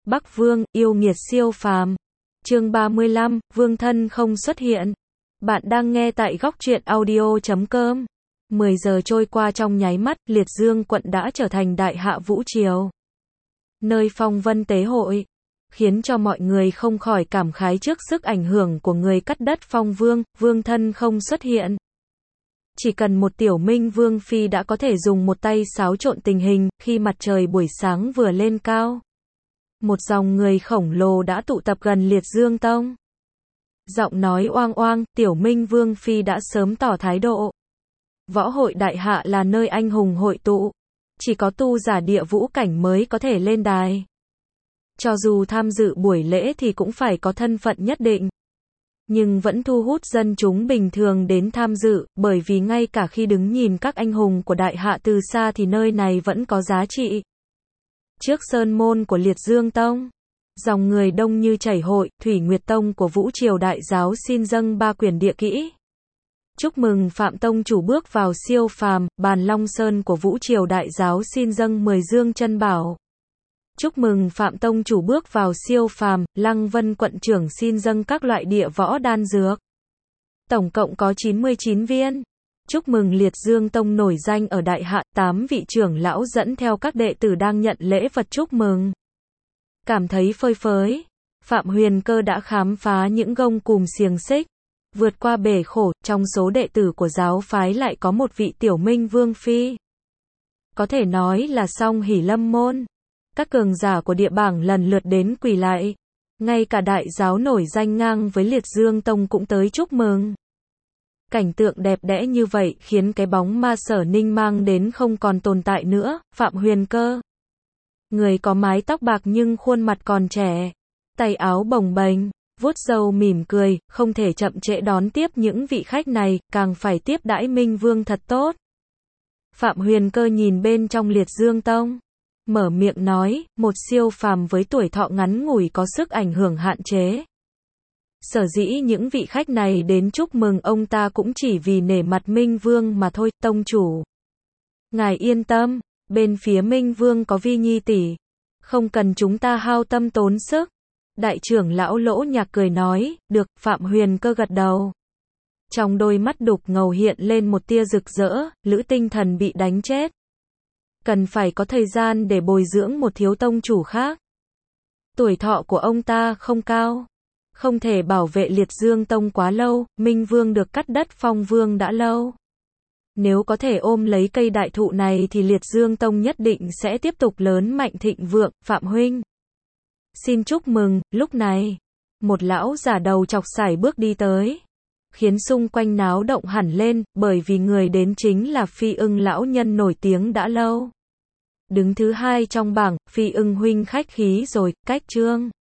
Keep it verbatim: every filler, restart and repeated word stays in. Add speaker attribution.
Speaker 1: Bắc Vương, yêu nghiệt siêu phàm. Chương ba mươi lăm, Vương thân không xuất hiện. Bạn đang nghe tại góc truyện audio chấm com. mười giờ trôi qua trong nháy mắt, Liệt Dương quận đã trở thành đại hạ vũ triều. Nơi phong vân tế hội, khiến cho mọi người không khỏi cảm khái trước sức ảnh hưởng của người cắt đất phong vương, vương thân không xuất hiện. Chỉ cần một tiểu minh vương phi đã có thể dùng một tay xáo trộn tình hình, khi mặt trời buổi sáng vừa lên cao. Một dòng người khổng lồ đã tụ tập gần Liệt Dương Tông. Giọng nói oang oang, tiểu minh vương phi đã sớm tỏ thái độ. Võ hội đại hạ là nơi anh hùng hội tụ. Chỉ có tu giả địa vũ cảnh mới có thể lên đài. Cho dù tham dự buổi lễ thì cũng phải có thân phận nhất định. Nhưng vẫn thu hút dân chúng bình thường đến tham dự, bởi vì ngay cả khi đứng nhìn các anh hùng của đại hạ từ xa thì nơi này vẫn có giá trị. Trước sơn môn của Liệt Dương Tông, dòng người đông như chảy hội, Thủy Nguyệt Tông của Vũ Triều Đại Giáo xin dâng ba quyển địa kỹ. Chúc mừng Phạm Tông chủ bước vào siêu phàm, Bàn Long Sơn của Vũ Triều Đại Giáo xin dâng mười dương chân bảo. Chúc mừng Phạm Tông chủ bước vào siêu phàm, Lăng Vân quận trưởng xin dâng các loại địa võ đan dược. Tổng cộng có chín mươi chín viên. Chúc mừng Liệt Dương Tông nổi danh ở đại hạ, tám vị trưởng lão dẫn theo các đệ tử đang nhận lễ vật chúc mừng. Cảm thấy phơi phới, Phạm Huyền Cơ đã khám phá những gông cùm xiềng xích, vượt qua bể khổ, trong số đệ tử của giáo phái lại có một vị tiểu minh vương phi. Có thể nói là song hỷ lâm môn. Các cường giả của địa bảng lần lượt đến quỳ lạy. Ngay cả đại giáo nổi danh ngang với Liệt Dương Tông cũng tới chúc mừng. Cảnh tượng đẹp đẽ như vậy khiến cái bóng ma Sở Ninh mang đến không còn tồn tại nữa. Phạm Huyền Cơ, người có mái tóc bạc nhưng khuôn mặt còn trẻ, tay áo bồng bềnh, vuốt râu mỉm cười, không thể chậm trễ đón tiếp những vị khách này, càng phải tiếp đãi Minh Vương thật tốt. Phạm Huyền Cơ nhìn bên trong Liệt Dương Tông, mở miệng nói, một siêu phàm với tuổi thọ ngắn ngủi có sức ảnh hưởng hạn chế. Sở dĩ những vị khách này đến chúc mừng ông ta cũng chỉ vì nể mặt Minh Vương mà thôi. Tông chủ, ngài yên tâm, bên phía Minh Vương có Vi Nhi tỷ, không cần chúng ta hao tâm tốn sức. Đại trưởng lão Lỗ Nhạc cười nói, được. Phạm Huyền Cơ gật đầu. Trong đôi mắt đục ngầu hiện lên một tia rực rỡ, Lữ Tinh Thần bị đánh chết. Cần phải có thời gian để bồi dưỡng một thiếu tông chủ khác. Tuổi thọ của ông ta không cao, không thể bảo vệ Liệt Dương Tông quá lâu. Minh Vương được cắt đất phong vương đã lâu. Nếu có thể ôm lấy cây đại thụ này thì Liệt Dương Tông nhất định sẽ tiếp tục lớn mạnh thịnh vượng. Phạm huynh, xin chúc mừng. Lúc này, một lão già đầu chọc sải bước đi tới, khiến xung quanh náo động hẳn lên, bởi vì người đến chính là Phi Ưng lão nhân nổi tiếng đã lâu. Đứng thứ hai trong bảng, Phi Ưng huynh khách khí rồi, cách trương.